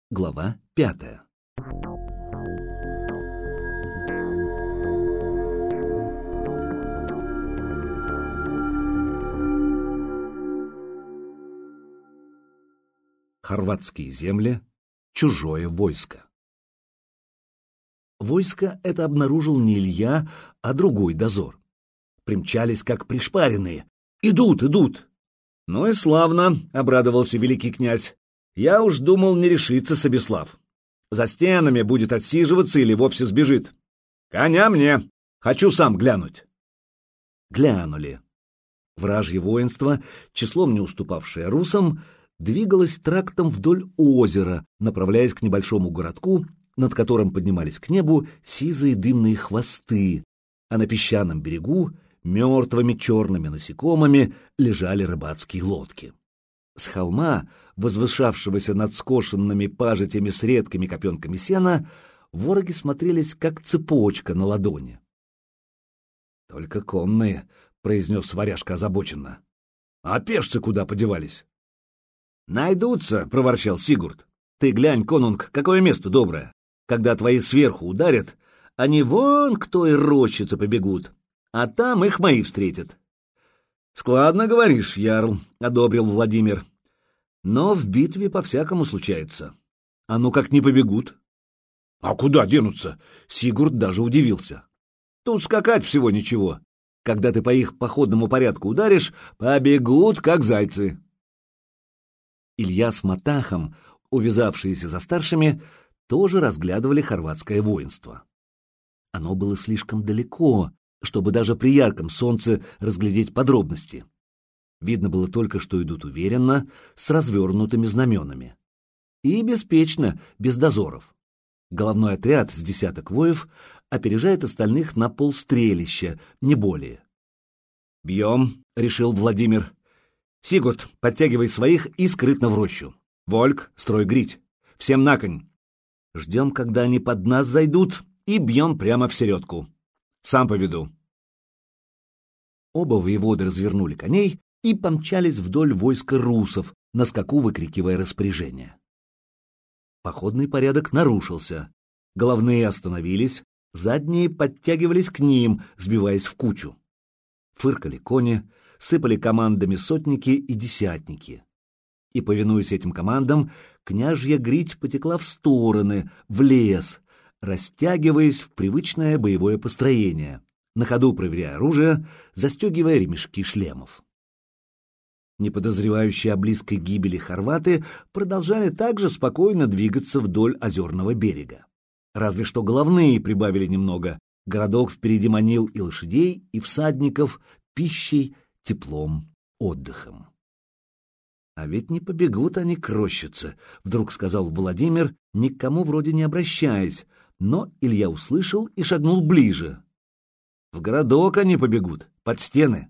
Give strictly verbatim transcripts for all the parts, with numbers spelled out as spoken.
Глава пятая. Хорватские земли. Чужое войско. Войско это обнаружил не Илья, а другой дозор. Примчались, как пришпаренные. «Идут, идут!» «Ну и славно!» — обрадовался великий князь. «Я уж думал, не решится Собеслав. За стенами будет отсиживаться или вовсе сбежит. Коня мне! Хочу сам глянуть!» Глянули. Вражье воинство, числом не уступавшее русам, двигалось трактом вдоль озера, направляясь к небольшому городку, над которым поднимались к небу сизые дымные хвосты, а на песчаном берегу мертвыми черными насекомыми лежали рыбацкие лодки. С холма, возвышавшегося над скошенными пажитями с редкими копенками сена, вороги смотрелись, как цепочка на ладони. «Только конные», — произнес варяжка озабоченно. «А пешцы куда подевались?» «Найдутся», — проворчал Сигурд. «Ты глянь, конунг, какое место доброе. Когда твои сверху ударят, они вон к той рощице побегут, а там их мои встретят». «Складно говоришь, ярл», — одобрил Владимир. «Но в битве по-всякому случается. А ну как не побегут?» «А куда денутся?» — Сигурд даже удивился. «Тут скакать всего ничего. Когда ты по их походному порядку ударишь, побегут, как зайцы». Илья с Матахом, увязавшиеся за старшими, тоже разглядывали хорватское воинство. Оно было слишком далеко, чтобы даже при ярком солнце разглядеть подробности. Видно было только, что идут уверенно, с развернутыми знаменами. И беспечно, без дозоров. Головной отряд с десяток воев опережает остальных на полстрелища, не более. «Бьем», — решил Владимир. «Сигурд, подтягивай своих и скрытно в рощу. Вольк, строй грить. Всем на конь. Ждем, когда они под нас зайдут, и бьем прямо в середку. Сам поведу». Оба воеводы развернули коней и помчались вдоль войска русов, на скаку выкрикивая распоряжение. Походный порядок нарушился. Головные остановились, задние подтягивались к ним, сбиваясь в кучу. Фыркали кони, сыпали командами сотники и десятники. И, повинуясь этим командам, княжья грить потекла в стороны, в лес, растягиваясь в привычное боевое построение, на ходу проверяя оружие, застегивая ремешки шлемов. Не подозревающие о близкой гибели хорваты продолжали также спокойно двигаться вдоль озерного берега. Разве что головные прибавили немного, городок впереди манил и лошадей, и всадников пищей, теплом, отдыхом. «А ведь не побегут они к рощице», — вдруг сказал Владимир, никому вроде не обращаясь, но Илья услышал и шагнул ближе. «В городок они побегут, под стены».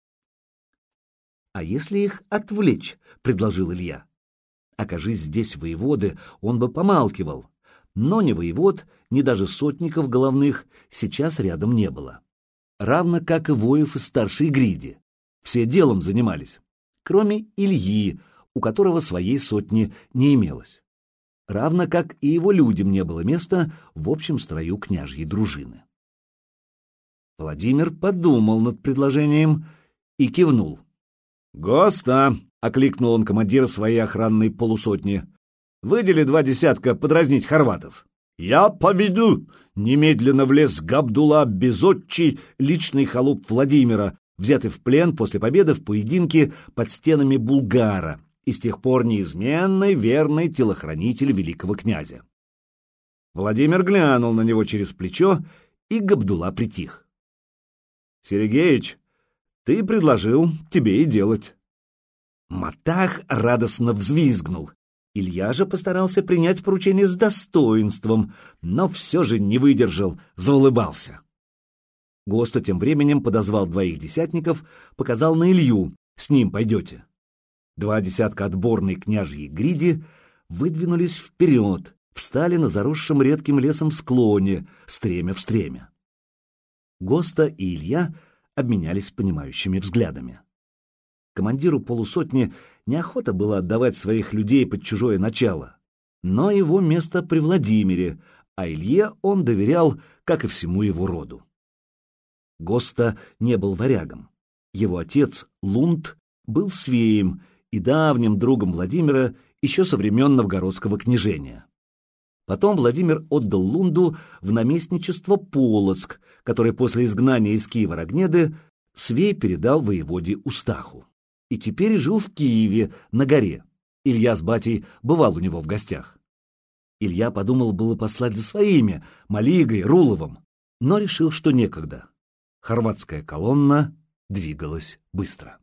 «А если их отвлечь?» — предложил Илья. Окажись здесь воеводы, он бы помалкивал, но ни воевод, ни даже сотников головных сейчас рядом не было. Равно как и воев из старшей гриди. Все делом занимались, кроме Ильи, у которого своей сотни не имелось. Равно как и его людям не было места в общем строю княжьей дружины. Владимир подумал над предложением и кивнул. «Госта!» — окликнул он командира своей охранной полусотни. «Выдели два десятка подразнить хорватов». «Я поведу!» — немедленно влез Габдулла Безотчий, личный холоп Владимира, взятый в плен после победы в поединке под стенами Булгара, и с тех пор неизменный верный телохранитель великого князя. Владимир глянул на него через плечо, и Габдулла притих. «Сергеич, ты предложил, тебе и делать». Матах радостно взвизгнул. Илья же постарался принять поручение с достоинством, но все же не выдержал, заулыбался. Госта тем временем подозвал двоих десятников, показал на Илью, с ним пойдете. Два десятка отборной княжьей гриди выдвинулись вперед, встали на заросшем редким лесом склоне, стремя в стремя. Госта и Илья обменялись понимающими взглядами. Командиру полусотни неохота было отдавать своих людей под чужое начало, но его место при Владимире, а Илье он доверял, как и всему его роду. Госта не был варягом. Его отец, Лунд, был свеем и давним другом Владимира еще со времен новгородского княжения. Потом Владимир отдал Лунду в наместничество Полоцк, который после изгнания из Киева Рогнеды свей передал воеводе Устаху. И теперь жил в Киеве, на горе. Илья с батей бывал у него в гостях. Илья подумал было послать за своими, Малигой, Руловым, но решил, что некогда. Хорватская колонна двигалась быстро.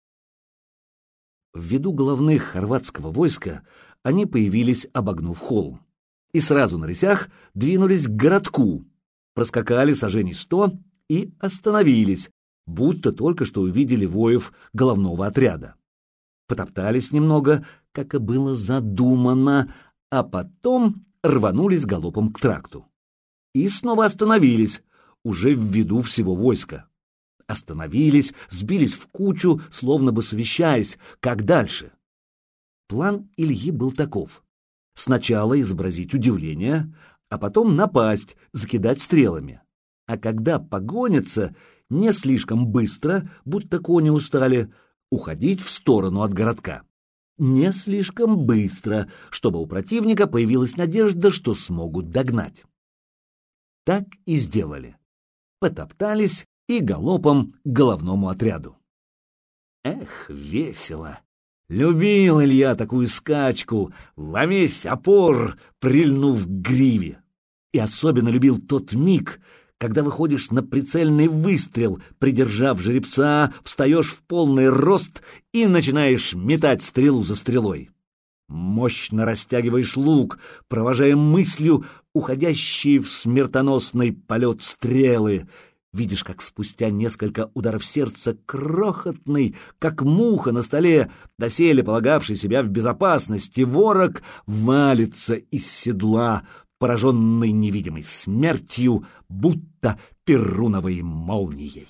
В виду головных хорватского войска они появились, обогнув холм, и сразу на рысях двинулись к городку, проскакали саженей сто и остановились, будто только что увидели воев головного отряда. Потоптались немного, как и было задумано, а потом рванулись галопом к тракту. И снова остановились, уже в виду всего войска. Остановились, сбились в кучу, словно бы совещаясь, как дальше. План Ильи был таков. Сначала изобразить удивление, а потом напасть, закидать стрелами. А когда погонятся, не слишком быстро, будто кони устали, уходить в сторону от городка. Не слишком быстро, чтобы у противника появилась надежда, что смогут догнать. Так и сделали. Потоптались и галопом к головному отряду. Эх, весело! Любил Илья такую скачку, во весь опор прильнув к гриве. И особенно любил тот миг, когда выходишь на прицельный выстрел, придержав жеребца, встаешь в полный рост и начинаешь метать стрелу за стрелой. Мощно растягиваешь лук, провожая мыслью уходящие в смертоносный полет стрелы. Видишь, как спустя несколько ударов сердца крохотный, как муха на столе, доселе полагавший себя в безопасности, ворог валится из седла, пораженный невидимой смертью, будто перуновой молнией.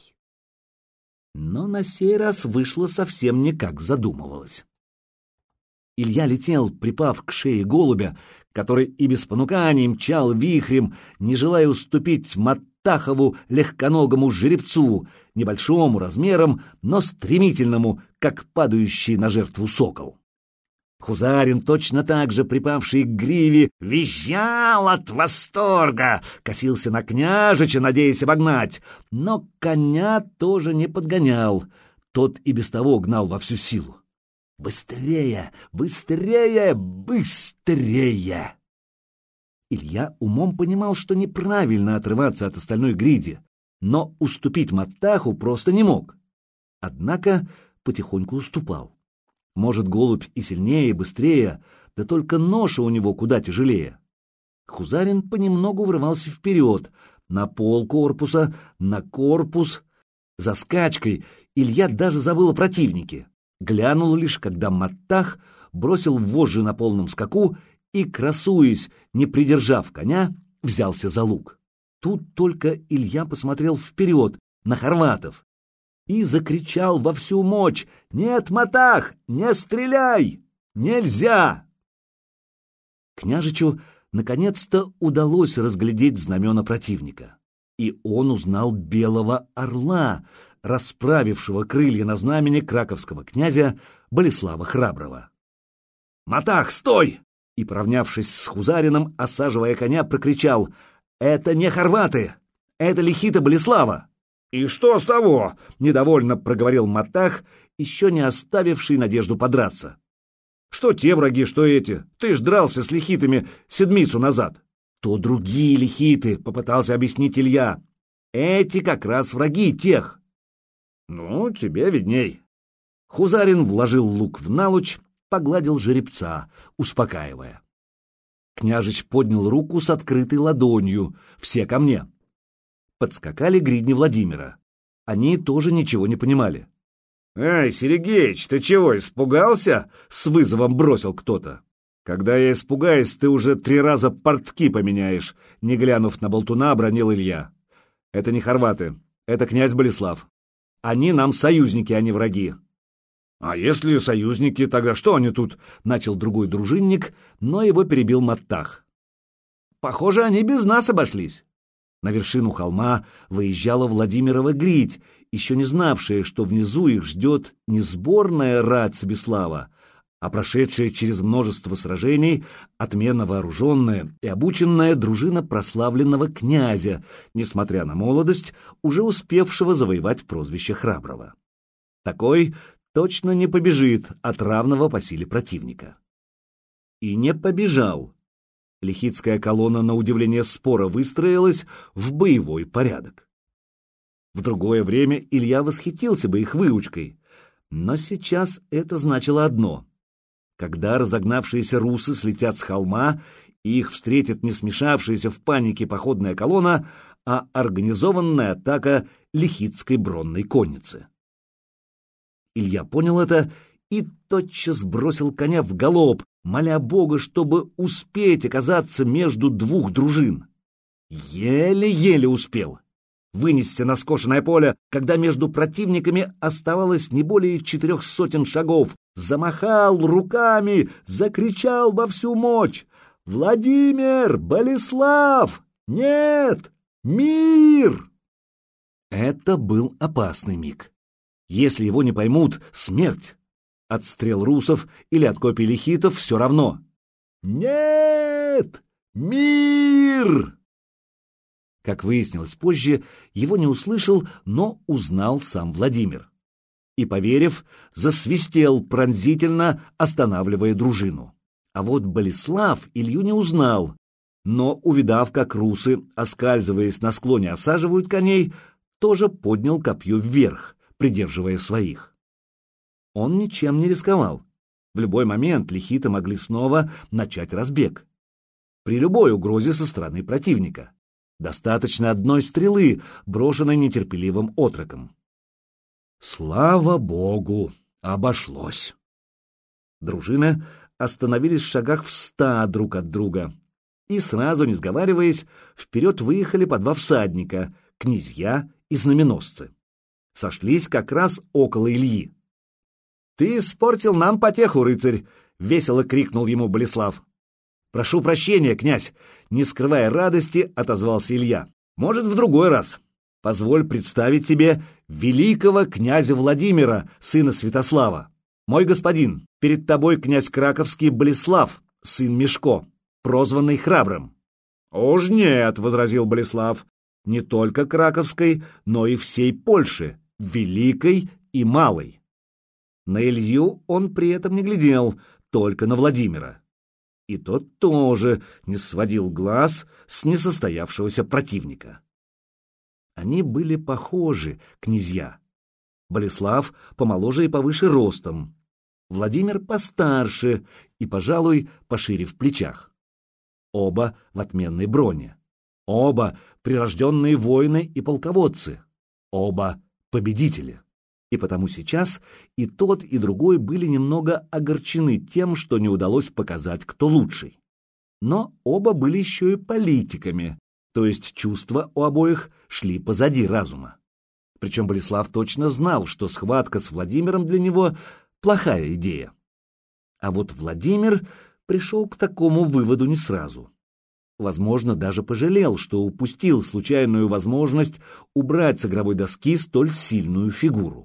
Но на сей раз вышло совсем не как задумывалось. Илья летел, припав к шее голубя, который и без понуканий мчал вихрем, не желая уступить Маттахову легконогому жеребцу, небольшому размером, но стремительному, как падающий на жертву сокол. Хузарин, точно так же припавший к гриве, визжал от восторга, косился на княжича, надеясь обогнать, но коня тоже не подгонял, тот и без того гнал во всю силу. Быстрее, быстрее, быстрее! Илья умом понимал, что неправильно отрываться от остальной гриди, но уступить Маттаху просто не мог. Однако потихоньку уступал. Может, голубь и сильнее, и быстрее, да только ноша у него куда тяжелее. Хузарин понемногу врывался вперед, на пол корпуса, на корпус. За скачкой Илья даже забыл о противнике. Глянул лишь, когда Маттах бросил вожжи на полном скаку и, красуясь, не придержав коня, взялся за лук. Тут только Илья посмотрел вперед, на хорватов, и закричал во всю мощь: «Нет, Маттах, не стреляй! Нельзя!» Княжичу наконец-то удалось разглядеть знамена противника, и он узнал белого орла, расправившего крылья на знамени краковского князя Болеслава Храброго. «Маттах, стой!» И, поравнявшись с Хузарином, осаживая коня, прокричал: «Это не хорваты! Это лихита Болеслава!» «И что с того?» — недовольно проговорил Маттах, еще не оставивший надежду подраться. «Что те враги, что эти? Ты ж дрался с лихитами седмицу назад». «То другие лихиты», — попытался объяснить Илья. «Эти как раз враги тех». «Ну, тебе видней». Хузарин вложил лук в налуч, погладил жеребца, успокаивая. Княжич поднял руку с открытой ладонью: «Все ко мне». Подскакали гридни Владимира. Они тоже ничего не понимали. «Эй, Сергеич, ты чего, испугался?» — с вызовом бросил кто-то. «Когда я испугаюсь, ты уже три раза портки поменяешь», — не глянув на болтуна, бранил Илья. «Это не хорваты, это князь Болеслав. Они нам союзники, а не враги». «А если союзники, тогда что они тут?» — начал другой дружинник, но его перебил Маттах. «Похоже, они без нас обошлись». На вершину холма выезжала Владимирова грить, еще не знавшая, что внизу их ждет не сборная рать Себеслава, а прошедшая через множество сражений, отменно вооруженная и обученная дружина прославленного князя, несмотря на молодость, уже успевшего завоевать прозвище храброго. Такой точно не побежит от равного по силе противника. И не побежал. Лихитская колонна, на удивление споро, выстроилась в боевой порядок. В другое время Илья восхитился бы их выучкой, но сейчас это значило одно: когда разогнавшиеся русы слетят с холма, и их встретит не смешавшаяся в панике походная колонна, а организованная атака лихитской бронной конницы. Илья понял это и тотчас бросил коня в галоп, моля Бога, чтобы успеть оказаться между двух дружин. Еле-еле успел вынесся на скошенное поле, когда между противниками оставалось не более четырех сотен шагов, замахал руками, закричал во всю мощь: «Владимир! Болеслав! Нет! Мир!» Это был опасный миг. Если его не поймут, смерть. От стрел русов или от копий лихитов все равно. «Нет! Мир!» Как выяснилось позже, его не услышал, но узнал сам Владимир. И, поверив, засвистел пронзительно, останавливая дружину. А вот Болеслав Илью не узнал, но, увидав, как русы, оскальзываясь на склоне, осаживают коней, тоже поднял копье вверх, придерживая своих. Он ничем не рисковал. В любой момент лихиты могли снова начать разбег. При любой угрозе со стороны противника. Достаточно одной стрелы, брошенной нетерпеливым отроком. Слава Богу, обошлось. Дружины остановились в шагах в ста друг от друга и, сразу не сговариваясь, вперед выехали по два всадника, князья и знаменосцы. Сошлись как раз около Ильи. «Ты испортил нам потеху, рыцарь!» — весело крикнул ему Болеслав. «Прошу прощения, князь!» — не скрывая радости, отозвался Илья. «Может, в другой раз. Позволь представить тебе великого князя Владимира, сына Святослава. Мой господин, перед тобой князь Краковский Болеслав, сын Мишко, прозванный Храбрым». «Уж нет!» — возразил Болеслав. «Не только Краковской, но и всей Польши, Великой и Малой». На Илью он при этом не глядел, только на Владимира. И тот тоже не сводил глаз с несостоявшегося противника. Они были похожи, князья. Болеслав помоложе и повыше ростом, Владимир постарше и, пожалуй, пошире в плечах. Оба в отменной броне. Оба прирожденные воины и полководцы. Оба победители. И потому сейчас и тот, и другой были немного огорчены тем, что не удалось показать, кто лучший. Но оба были еще и политиками, то есть чувства у обоих шли позади разума. Причем Болеслав точно знал, что схватка с Владимиром для него плохая идея. А вот Владимир пришел к такому выводу не сразу. Возможно, даже пожалел, что упустил случайную возможность убрать с игровой доски столь сильную фигуру.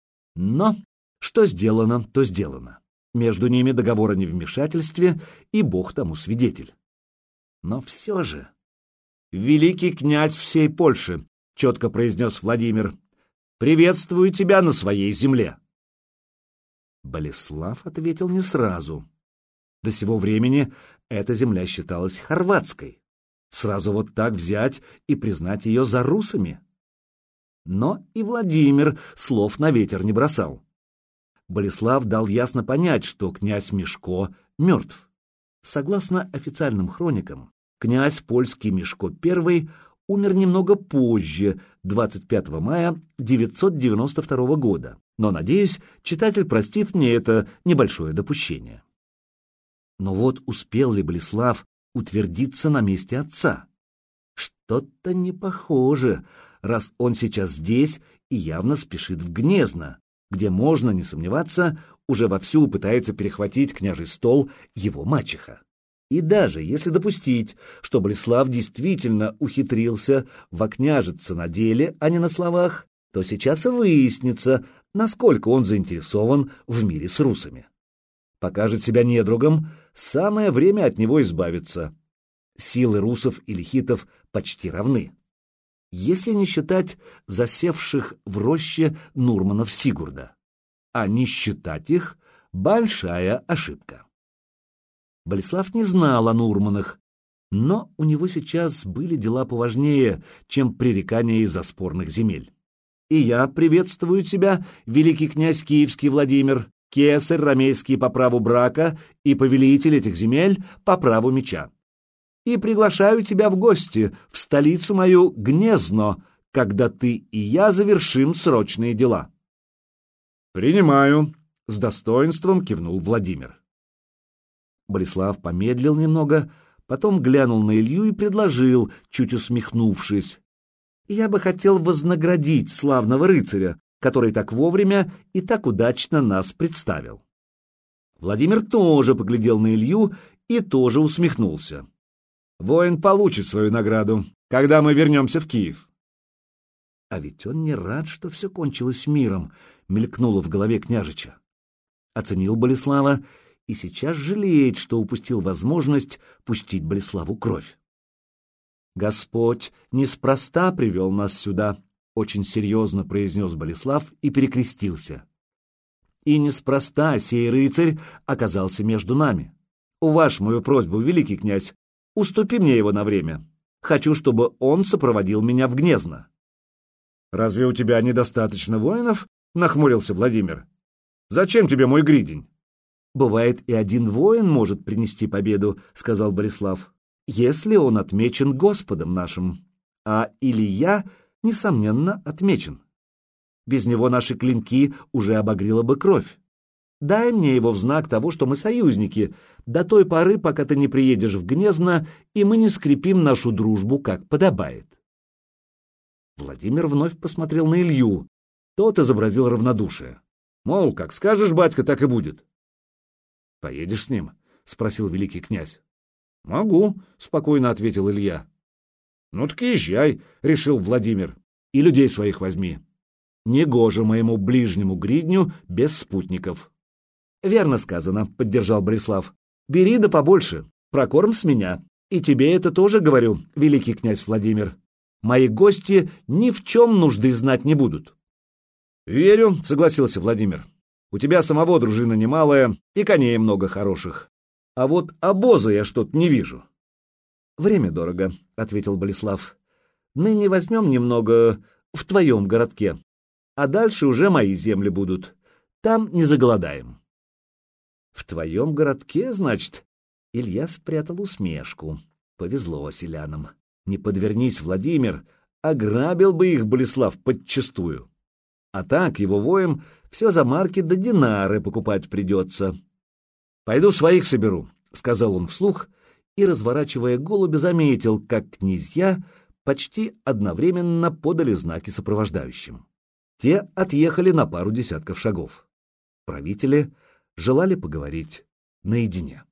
Но что сделано, то сделано. Между ними договор о невмешательстве, и Бог тому свидетель. Но все же... «Великий князь всей Польши», — четко произнес Владимир, — «приветствую тебя на своей земле». Болеслав ответил не сразу. До сего времени эта земля считалась хорватской. Сразу вот так взять и признать ее за русами? Но и Владимир слов на ветер не бросал. Болеслав дал ясно понять, что князь Мишко мертв. Согласно официальным хроникам, князь польский Мишко I умер немного позже, двадцать пятого мая девятьсот девяносто второго года, но, надеюсь, читатель простит мне это небольшое допущение. Но вот успел ли Болеслав утвердиться на месте отца? Что-то не похоже, раз он сейчас здесь и явно спешит в Гнезно, где можно не сомневаться, уже вовсю пытается перехватить княжий стол его мачеха. И даже если допустить, что Болеслав действительно ухитрился вокняжиться на деле, а не на словах, то сейчас и выяснится, насколько он заинтересован в мире с русами. Покажет себя недругом, самое время от него избавиться. Силы русов и лихитов почти равны, если не считать засевших в роще Нурманов Сигурда. А не считать их — большая ошибка. Болеслав не знал о Нурманах, но у него сейчас были дела поважнее, чем пререкания из-за спорных земель. И я приветствую тебя, великий князь Киевский Владимир, кесарь ромейский по праву брака и повелитель этих земель по праву меча. И приглашаю тебя в гости в столицу мою Гнезно, когда ты и я завершим срочные дела. «Принимаю», — с достоинством кивнул Владимир. Болеслав помедлил немного, потом глянул на Илью и предложил, чуть усмехнувшись: «Я бы хотел вознаградить славного рыцаря, который так вовремя и так удачно нас представил». Владимир тоже поглядел на Илью и тоже усмехнулся. «Воин получит свою награду, когда мы вернемся в Киев». «А ведь он не рад, что все кончилось миром», — мелькнуло в голове княжича. Оценил Болеслава и сейчас жалеет, что упустил возможность пустить Болеславу кровь. «Господь неспроста привел нас сюда», — очень серьезно произнес Болеслав и перекрестился. «И неспроста сей рыцарь оказался между нами. Уваж мою просьбу, великий князь, уступи мне его на время. Хочу, чтобы он сопроводил меня в Гнезно». «Разве у тебя недостаточно воинов?» — нахмурился Владимир. «Зачем тебе мой гридень?» «Бывает, и один воин может принести победу», — сказал Болеслав, «если он отмечен Господом нашим. А Илья, несомненно, отмечен. Без него наши клинки уже обогрела бы кровь. Дай мне его в знак того, что мы союзники, до той поры, пока ты не приедешь в Гнезно, и мы не скрепим нашу дружбу, как подобает». Владимир вновь посмотрел на Илью. Тот изобразил равнодушие. Мол, как скажешь, батька, так и будет. «Поедешь с ним?» — спросил великий князь. «Могу», — спокойно ответил Илья. «Ну так езжай», — решил Владимир. «И людей своих возьми. Негоже моему ближнему гридню без спутников». «Верно сказано», — поддержал Болеслав. «Бери да побольше, прокорм с меня. И тебе это тоже говорю, великий князь Владимир. Мои гости ни в чем нужды знать не будут». «Верю», — согласился Владимир. «У тебя самого дружина немалая и коней много хороших. А вот обоза я что-то не вижу». «Время дорого», — ответил Болеслав. «Ныне возьмем немного в твоем городке, а дальше уже мои земли будут. Там не заголодаем». «В твоем городке, значит?» Илья спрятал усмешку. Повезло селянам. Не подвернись, Владимир, ограбил бы их Болеслав подчистую. А так его воем все за марки да динары покупать придется. «Пойду своих соберу», — сказал он вслух, и, разворачивая голубя, заметил, как князья почти одновременно подали знаки сопровождающим. Те отъехали на пару десятков шагов. Правители желали поговорить наедине.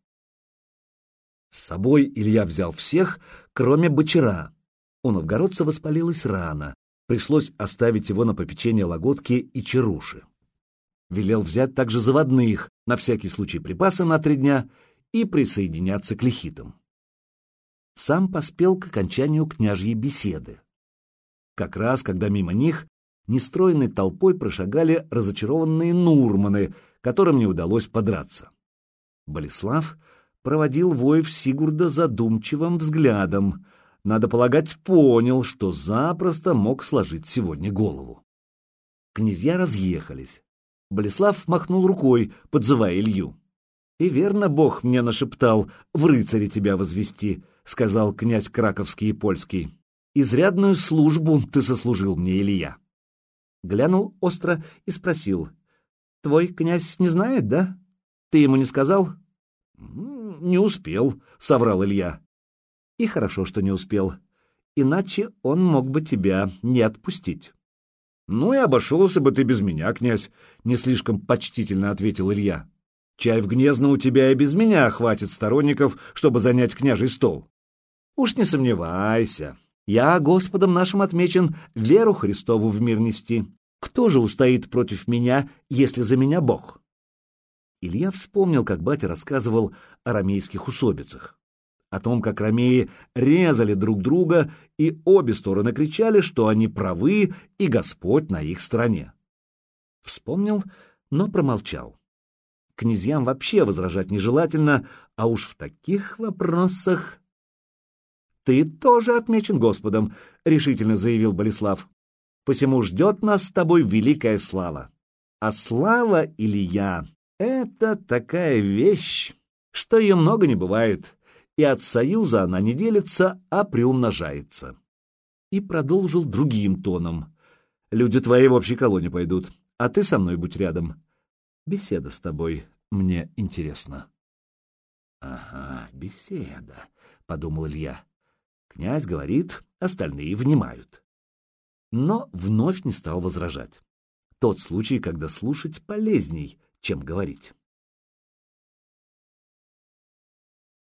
С собой Илья взял всех, кроме бочара. У новгородца воспалилась рана, пришлось оставить его на попечение Лагодки и Чаруши. Велел взять также заводных, на всякий случай припасы на три дня, и присоединяться к лихитам. Сам поспел к окончанию княжьей беседы. Как раз, когда мимо них нестройной толпой прошагали разочарованные нурманы, которым не удалось подраться. Болеслав проводил воев Сигурда задумчивым взглядом. Надо полагать, понял, что запросто мог сложить сегодня голову. Князья разъехались. Болеслав махнул рукой, подзывая Илью. «И верно Бог мне нашептал в рыцаре тебя возвести», — сказал князь Краковский и Польский. «Изрядную службу ты сослужил мне, Илья». Глянул остро и спросил: «Твой князь не знает, да? Ты ему не сказал?» «Не успел», — соврал Илья. «И хорошо, что не успел. Иначе он мог бы тебя не отпустить». Ну и обошелся бы ты без меня, князь, — не слишком почтительно ответил Илья. Чай в Гнезно у тебя и без меня хватит сторонников, чтобы занять княжий стол. Уж не сомневайся, я Господом нашим отмечен веру Христову в мир нести. Кто же устоит против меня, если за меня Бог? Илья вспомнил, как батя рассказывал о ромейских усобицах, о том, как ромеи резали друг друга, и обе стороны кричали, что они правы, и Господь на их стороне. Вспомнил, но промолчал. Князьям вообще возражать нежелательно, а уж в таких вопросах... — Ты тоже отмечен Господом, — решительно заявил Болеслав. — Посему ждет нас с тобой великая слава. А слава, Илья, — это такая вещь, что ее много не бывает, и от союза она не делится, а приумножается. И продолжил другим тоном. — Люди твои в общей колонне пойдут, а ты со мной будь рядом. Беседа с тобой мне интересна. — Ага, беседа, — подумал Илья. Князь говорит, остальные внимают. Но вновь не стал возражать. Тот случай, когда слушать полезней, чем говорить.